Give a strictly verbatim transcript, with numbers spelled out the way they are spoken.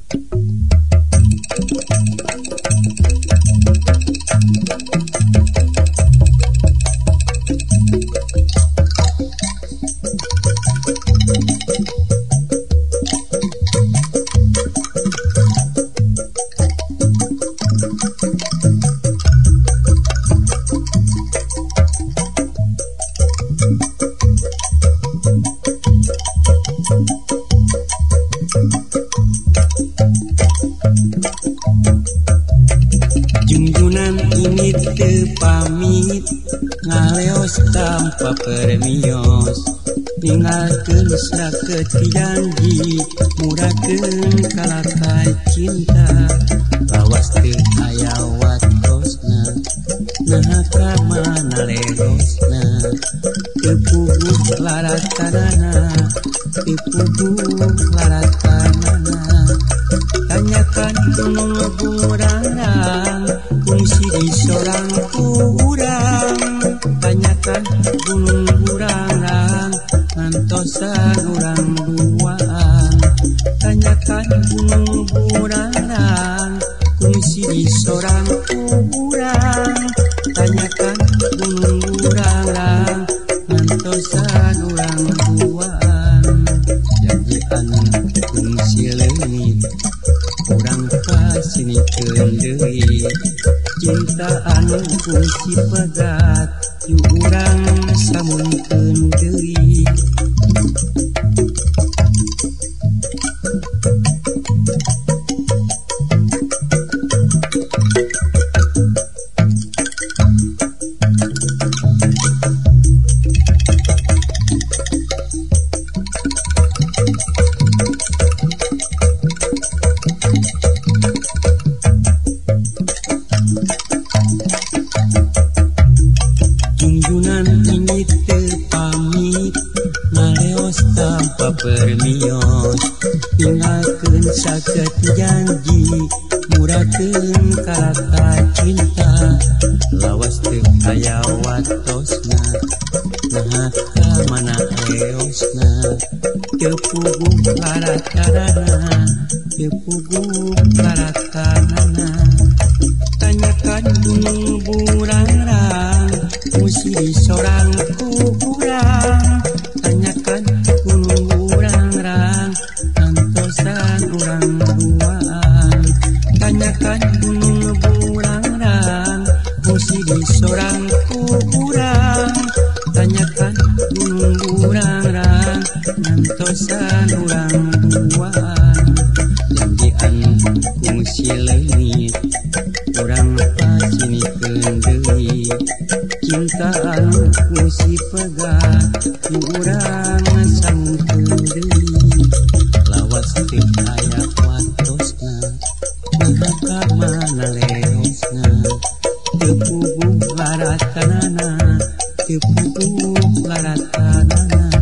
Junjunan ini tepamit ngaleos tanpa permios, ninggalkeun seraket janji murakeun kalakai cinta, lawas teu aya watosna nah ka mana lerosna, teu puguh laratanana teu puguh laratanana. Tanyakan gunung burangrang fungsi di seorang kurang, tanyakan gunung burangrang ngantosan urang duaan, tanyakan gunung burangrang fungsi di seorang kurang, tanyakan gunung burangrang ngantosan urang duaan. Jadi anu fungsi leungit urang pasinikeun deui, cinta anu fungsi pegat yu urang samunkeun deui. Junjunan ini tepamit ngaleos tanpa permios, ninggalkeun saket janji murakeun kalaka cinta, lawas teu aya watosna nah ka mana leosna, teu puguh laratanana teu puguh laratanana. Tanyakan gunung burangrang fungsi di seorang kurang, tanyakan gunung burangrang ngantosan urang duaan, tanyakan gunung burangrang fungsi di seorang kurang, tanyakan gunung burangrang ngantosan urang duaan. Jadi anu fungsi leungit urang pasinikeun deui, cinta anu fungsi pegat yu urang samunkeun deui, lawas teu aya watosna nah ka mana leosna, teu puguh laratanana teu puguh laratanana.